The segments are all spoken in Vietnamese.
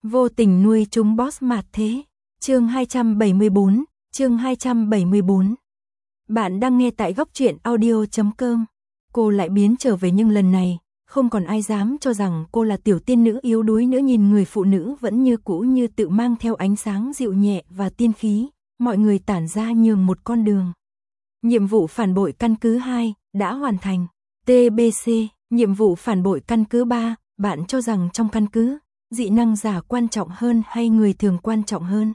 Vô tình nuôi chúng boss mạt thế. Chương 274, chương 274. Bạn đang nghe tại góc truyện audio.com. Cô lại biến trở về nhưng lần này, không còn ai dám cho rằng cô là tiểu tiên nữ yếu đuối nữa, nhìn người phụ nữ vẫn như cũ như tự mang theo ánh sáng dịu nhẹ và tiên khí, mọi người tản ra nhường một con đường. Nhiệm vụ phản bội căn cứ 2 đã hoàn thành. TBC, nhiệm vụ phản bội căn cứ 3, bạn cho rằng trong căn cứ, dị năng giả quan trọng hơn hay người thường quan trọng hơn?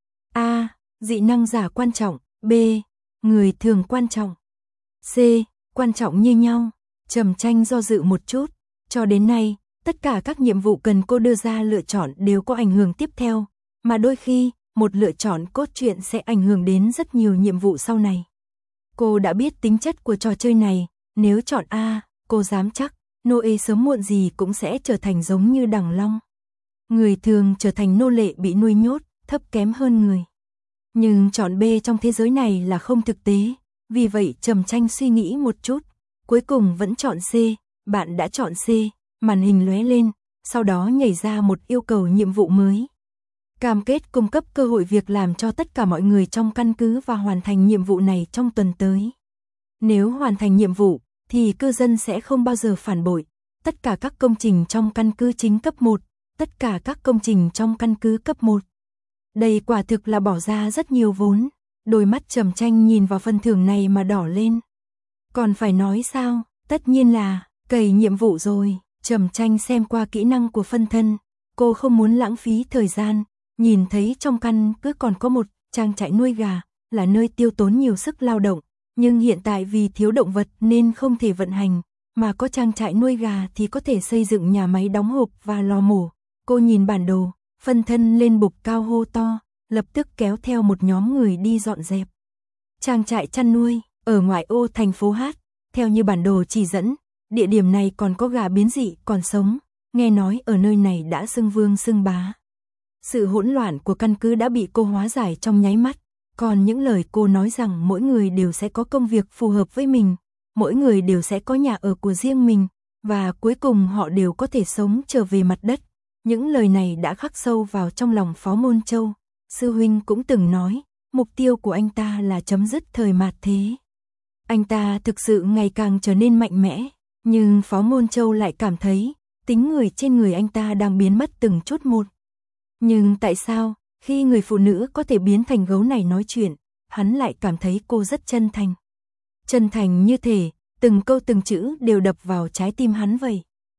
A. Dị năng giả quan trọng. B. Người thường quan trọng. C. Quan trọng như nhau. Trầm Tranh do dự một chút. Cho đến nay, tất cả các nhiệm vụ cần cô đưa ra lựa chọn đều có ảnh hưởng tiếp theo, mà đôi khi, một lựa chọn cốt truyện sẽ ảnh hưởng đến rất nhiều nhiệm vụ sau này. Cô đã biết tính chất của trò chơi này, nếu chọn A, cô dám chắc, Noe sớm muộn gì cũng sẽ trở thành giống như Đằng Long. Người thường trở thành nô lệ bị nuôi nhốt, thấp kém hơn người. Nhưng chọn B trong thế giới này là không thực tế, vì vậy Trầm Tranh suy nghĩ một chút, cuối cùng vẫn chọn C. Bạn đã chọn C, màn hình lóe lên, sau đó nhảy ra một yêu cầu nhiệm vụ mới. Cam kết cung cấp cơ hội việc làm cho tất cả mọi người trong căn cứ và hoàn thành nhiệm vụ này trong tuần tới. Nếu hoàn thành nhiệm vụ, thì cư dân sẽ không bao giờ phản bội. Tất cả các công trình trong căn cứ chính cấp 1, tất cả các công trình trong căn cứ cấp 1. Đây quả thực là bỏ ra rất nhiều vốn. Đôi mắt Trầm Tranh nhìn vào phần thưởng này mà đỏ lên. Còn phải nói sao, tất nhiên là cày nhiệm vụ rồi. Trầm Tranh xem qua kỹ năng của phân thân, cô không muốn lãng phí thời gian. Nhìn thấy trong căn cứ còn có một trang trại nuôi gà, là nơi tiêu tốn nhiều sức lao động, nhưng hiện tại vì thiếu động vật nên không thể vận hành, mà có trang trại nuôi gà thì có thể xây dựng nhà máy đóng hộp và lò mổ. Cô nhìn bản đồ, phân thân lên bục cao hô to, lập tức kéo theo một nhóm người đi dọn dẹp. Trang trại chăn nuôi, ở ngoại ô thành phố Hát, theo như bản đồ chỉ dẫn, địa điểm này còn có gà biến dị còn sống, nghe nói ở nơi này đã xưng vương xưng bá. Sự hỗn loạn của căn cứ đã bị cô hóa giải trong nháy mắt, còn những lời cô nói rằng mỗi người đều sẽ có công việc phù hợp với mình, mỗi người đều sẽ có nhà ở của riêng mình, và cuối cùng họ đều có thể sống trở về mặt đất. Những lời này đã khắc sâu vào trong lòng Phó Môn Châu. Sư huynh cũng từng nói, mục tiêu của anh ta là chấm dứt thời mạt thế. Anh ta thực sự ngày càng trở nên mạnh mẽ, nhưng Phó Môn Châu lại cảm thấy, tính người trên người anh ta đang biến mất từng chút một. Nhưng tại sao, khi người phụ nữ có thể biến thành gấu này nói chuyện, hắn lại cảm thấy cô rất chân thành. Chân thành như thể, từng câu từng chữ đều đập vào trái tim hắn vậy.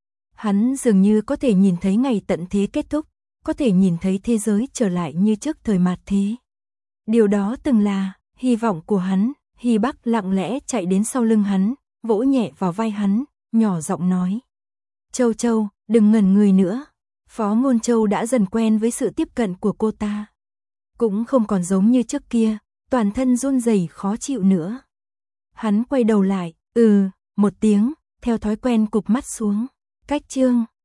Hắn dường như có thể nhìn thấy ngày tận thế kết thúc, có thể nhìn thấy thế giới trở lại như trước thời mạt thế. Điều đó từng là hy vọng của hắn. Hy Bắc lặng lẽ chạy đến sau lưng hắn, vỗ nhẹ vào vai hắn, nhỏ giọng nói. Châu Châu, đừng ngẩn người nữa. Phó Môn Châu đã dần quen với sự tiếp cận của cô ta. Cũng không còn giống như trước kia, toàn thân run rẩy khó chịu nữa. Hắn quay đầu lại, một tiếng, theo thói quen cụp mắt xuống. Cách chương